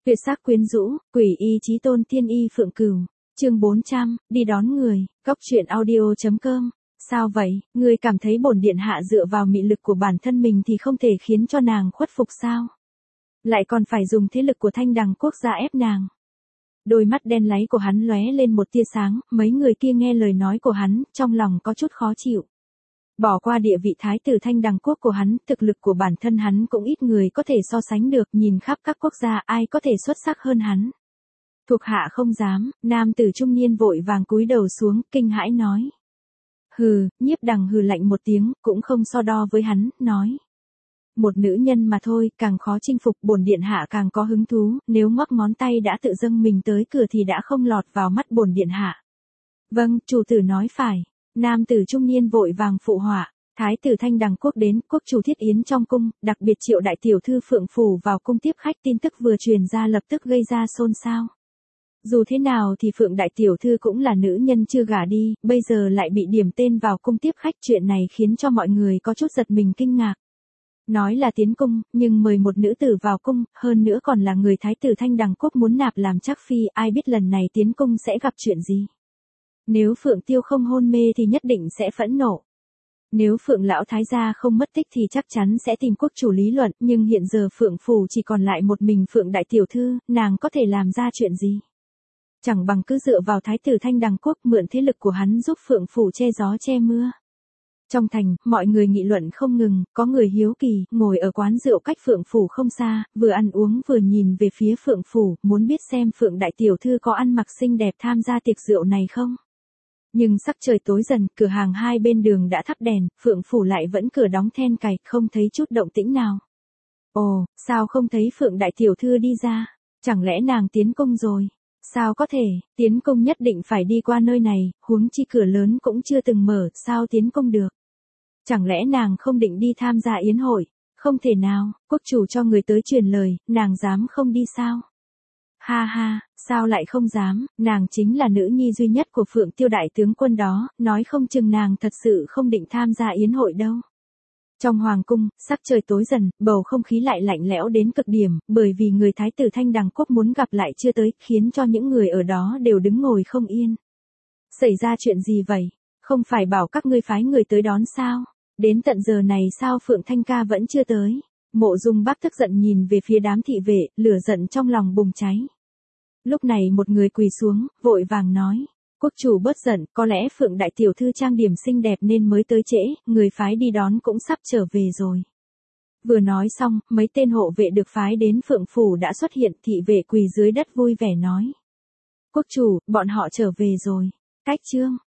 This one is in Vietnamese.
Tuyệt sắc quyến rũ, quỷ y chí tôn tiên y phượng cửu. Chương 400, đi đón người. Góc truyện audio.com. Sao vậy, ngươi cảm thấy bổn điện hạ dựa vào mị lực của bản thân mình thì không thể khiến cho nàng khuất phục sao? Lại còn phải dùng thế lực của Thanh Đằng quốc gia ép nàng. Đôi mắt đen láy của hắn lóe lên một tia sáng, mấy người kia nghe lời nói của hắn, trong lòng có chút khó chịu. Bỏ qua địa vị thái tử Thanh Đằng quốc của hắn, thực lực của bản thân hắn cũng ít người có thể so sánh được, nhìn khắp các quốc gia ai có thể xuất sắc hơn hắn. Thuộc hạ không dám, nam tử trung niên vội vàng cúi đầu xuống, kinh hãi nói. Hừ, Nhiếp Đằng hừ lạnh một tiếng, cũng không so đo với hắn, nói. Một nữ nhân mà thôi, càng khó chinh phục, bổn điện hạ càng có hứng thú, nếu ngoắc ngón tay đã tự dâng mình tới cửa thì đã không lọt vào mắt bổn điện hạ. Vâng, chủ tử nói phải. Nam tử trung niên vội vàng phụ họa. Thái tử Thanh Đằng quốc đến, quốc chủ thiết yến trong cung, đặc biệt triệu đại tiểu thư Phượng Phủ vào cung tiếp khách, tin tức vừa truyền ra lập tức gây ra xôn xao. Dù thế nào thì Phượng đại tiểu thư cũng là nữ nhân chưa gả đi, bây giờ lại bị điểm tên vào cung tiếp khách, chuyện này khiến cho mọi người có chút giật mình kinh ngạc. Nói là tiến cung, nhưng mời một nữ tử vào cung, hơn nữa còn là người thái tử Thanh Đằng quốc muốn nạp làm trác phi, ai biết lần này tiến cung sẽ gặp chuyện gì. Nếu Phượng Tiêu không hôn mê thì nhất định sẽ phẫn nộ. Nếu Phượng lão thái gia không mất tích thì chắc chắn sẽ tìm quốc chủ lý luận, nhưng hiện giờ Phượng phủ chỉ còn lại một mình Phượng đại tiểu thư, nàng có thể làm ra chuyện gì? Chẳng bằng cứ dựa vào thái tử Thanh Đằng quốc, mượn thế lực của hắn giúp Phượng phủ che gió che mưa. Trong thành, mọi người nghị luận không ngừng, có người hiếu kỳ, ngồi ở quán rượu cách Phượng phủ không xa, vừa ăn uống vừa nhìn về phía Phượng phủ, muốn biết xem Phượng đại tiểu thư có ăn mặc xinh đẹp tham gia tiệc rượu này không. Nhưng sắc trời tối dần, cửa hàng hai bên đường đã thắp đèn, Phượng phủ lại vẫn cửa đóng then cài, không thấy chút động tĩnh nào. Ồ, sao không thấy Phượng đại tiểu thư đi ra? Chẳng lẽ nàng tiến cung rồi? Sao có thể, tiến cung nhất định phải đi qua nơi này, huống chi cửa lớn cũng chưa từng mở, sao tiến cung được? Chẳng lẽ nàng không định đi tham gia yến hội? Không thể nào, quốc chủ cho người tới truyền lời, nàng dám không đi sao? Ha ha, sao lại không dám, nàng chính là nữ nhi duy nhất của Phượng Tiêu đại tướng quân đó, nói không chừng nàng thật sự không định tham gia yến hội đâu. Trong hoàng cung, sắc trời tối dần, bầu không khí lại lạnh lẽo đến cực điểm, bởi vì người thái tử Thanh Đằng quốc muốn gặp lại chưa tới, khiến cho những người ở đó đều đứng ngồi không yên. Xảy ra chuyện gì vậy? Không phải bảo các ngươi phái người tới đón sao? Đến tận giờ này sao Phượng Thanh ca vẫn chưa tới? Mộ Dung Bác tức giận nhìn về phía đám thị vệ, lửa giận trong lòng bùng cháy. Lúc này một người quỳ xuống, vội vàng nói. Quốc chủ bớt giận, có lẽ Phượng đại tiểu thư trang điểm xinh đẹp nên mới tới trễ, người phái đi đón cũng sắp trở về rồi. Vừa nói xong, mấy tên hộ vệ được phái đến Phượng phủ đã xuất hiện, thị vệ quỳ dưới đất vui vẻ nói. Quốc chủ, bọn họ trở về rồi. Cách chương.